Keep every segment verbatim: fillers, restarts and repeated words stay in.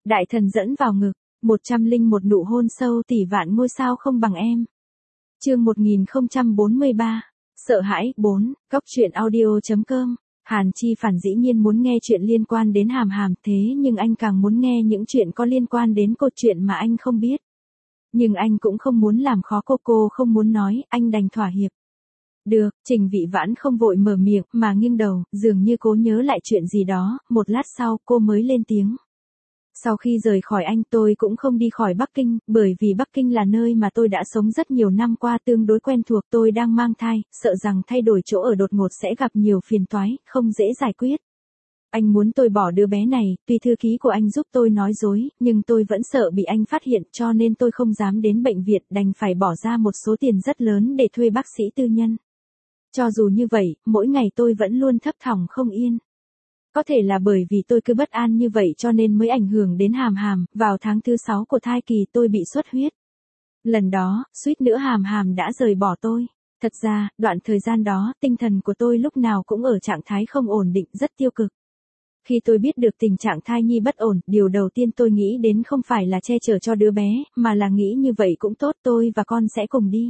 Đại thần dẫn vào ngực, một trăm linh một nụ hôn sâu tỷ vạn ngôi sao không bằng em. Chương một nghìn không trăm bốn mươi ba, sợ hãi, bốn, góc truyện audio chấm com. Hàn Chi Phản dĩ nhiên muốn nghe chuyện liên quan đến Hàm Hàm, thế nhưng anh càng muốn nghe những chuyện có liên quan đến câu chuyện mà anh không biết. Nhưng anh cũng không muốn làm khó cô, cô không muốn nói, anh đành thỏa hiệp. Được, Trình Vị Vãn không vội mở miệng, mà nghiêng đầu, dường như cố nhớ lại chuyện gì đó, một lát sau, cô mới lên tiếng. Sau khi rời khỏi anh tôi cũng không đi khỏi Bắc Kinh, bởi vì Bắc Kinh là nơi mà tôi đã sống rất nhiều năm qua tương đối quen thuộc. Tôi đang mang thai, sợ rằng thay đổi chỗ ở đột ngột sẽ gặp nhiều phiền toái, không dễ giải quyết. Anh muốn tôi bỏ đứa bé này, tuy thư ký của anh giúp tôi nói dối, nhưng tôi vẫn sợ bị anh phát hiện cho nên tôi không dám đến bệnh viện, đành phải bỏ ra một số tiền rất lớn để thuê bác sĩ tư nhân. Cho dù như vậy, mỗi ngày tôi vẫn luôn thấp thỏm không yên. Có thể là bởi vì tôi cứ bất an như vậy cho nên mới ảnh hưởng đến Hàm Hàm, vào tháng thứ sáu của thai kỳ tôi bị xuất huyết. Lần đó, suýt nữa Hàm Hàm đã rời bỏ tôi. Thật ra, đoạn thời gian đó, tinh thần của tôi lúc nào cũng ở trạng thái không ổn định, rất tiêu cực. Khi tôi biết được tình trạng thai nhi bất ổn, điều đầu tiên tôi nghĩ đến không phải là che chở cho đứa bé, mà là nghĩ như vậy cũng tốt, tôi và con sẽ cùng đi.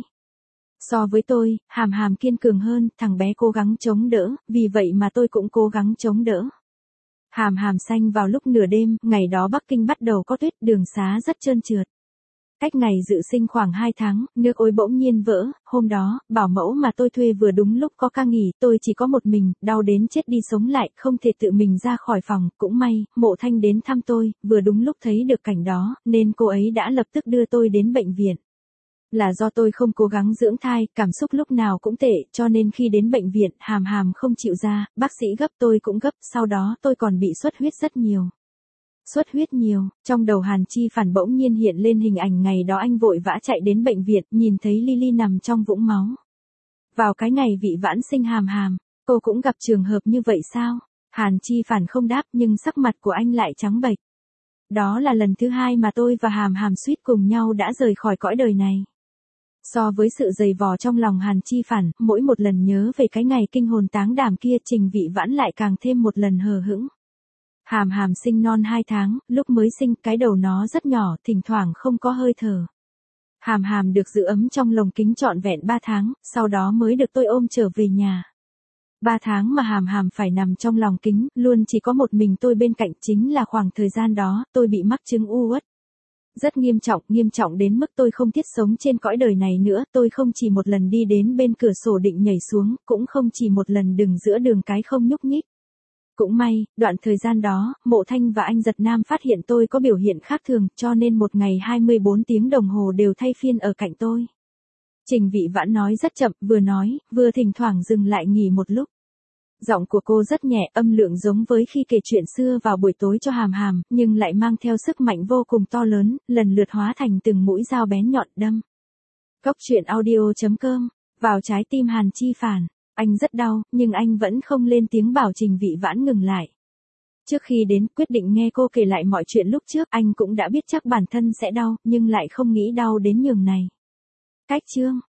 So với tôi, Hàm Hàm kiên cường hơn, thằng bé cố gắng chống đỡ, vì vậy mà tôi cũng cố gắng chống đỡ. Hàm Hàm sanh vào lúc nửa đêm, ngày đó Bắc Kinh bắt đầu có tuyết, đường xá rất trơn trượt. Cách ngày dự sinh khoảng hai tháng, nước ối bỗng nhiên vỡ, hôm đó, bảo mẫu mà tôi thuê vừa đúng lúc có ca nghỉ, tôi chỉ có một mình, đau đến chết đi sống lại, không thể tự mình ra khỏi phòng, cũng may, Mộ Thanh đến thăm tôi, vừa đúng lúc thấy được cảnh đó, nên cô ấy đã lập tức đưa tôi đến bệnh viện. Là do tôi không cố gắng dưỡng thai, cảm xúc lúc nào cũng tệ, cho nên khi đến bệnh viện, Hàm Hàm không chịu ra, bác sĩ gấp tôi cũng gấp, sau đó tôi còn bị xuất huyết rất nhiều. Xuất huyết nhiều, trong đầu Hàn Chi Phản bỗng nhiên hiện lên hình ảnh ngày đó anh vội vã chạy đến bệnh viện, nhìn thấy Lily nằm trong vũng máu. Vào cái ngày Vị Vãn sinh Hàm Hàm, cô cũng gặp trường hợp như vậy sao? Hàn Chi Phản không đáp nhưng sắc mặt của anh lại trắng bệch. Đó là lần thứ hai mà tôi và Hàm Hàm suýt cùng nhau đã rời khỏi cõi đời này. So với sự dày vò trong lòng Hàn Chi Phản, mỗi một lần nhớ về cái ngày kinh hồn táng đảm kia, Trình Vị Vãn lại càng thêm một lần hờ hững. Hàm Hàm sinh non hai tháng, lúc mới sinh, cái đầu nó rất nhỏ, thỉnh thoảng không có hơi thở. Hàm Hàm được giữ ấm trong lồng kính trọn vẹn ba tháng, sau đó mới được tôi ôm trở về nhà. ba tháng mà Hàm Hàm phải nằm trong lòng kính, luôn chỉ có một mình tôi bên cạnh, chính là khoảng thời gian đó, tôi bị mắc chứng u uất. Rất nghiêm trọng, nghiêm trọng đến mức tôi không thiết sống trên cõi đời này nữa, tôi không chỉ một lần đi đến bên cửa sổ định nhảy xuống, cũng không chỉ một lần đứng giữa đường cái không nhúc nhích. Cũng may, đoạn thời gian đó, Mộ Thanh và anh Giật Nam phát hiện tôi có biểu hiện khác thường, cho nên một ngày hai mươi bốn tiếng đồng hồ đều thay phiên ở cạnh tôi. Trình Vị Vãn nói rất chậm, vừa nói, vừa thỉnh thoảng dừng lại nghỉ một lúc. Giọng của cô rất nhẹ, âm lượng giống với khi kể chuyện xưa vào buổi tối cho Hàm Hàm, nhưng lại mang theo sức mạnh vô cùng to lớn, lần lượt hóa thành từng mũi dao bén nhọn đâm. Góc truyện audio chấm com, vào trái tim Hàn Chi Phản. Anh rất đau, nhưng anh vẫn không lên tiếng bảo Trình Vị Vãn ngừng lại. Trước khi đến, quyết định nghe cô kể lại mọi chuyện lúc trước, anh cũng đã biết chắc bản thân sẽ đau, nhưng lại không nghĩ đau đến nhường này. Cách chương.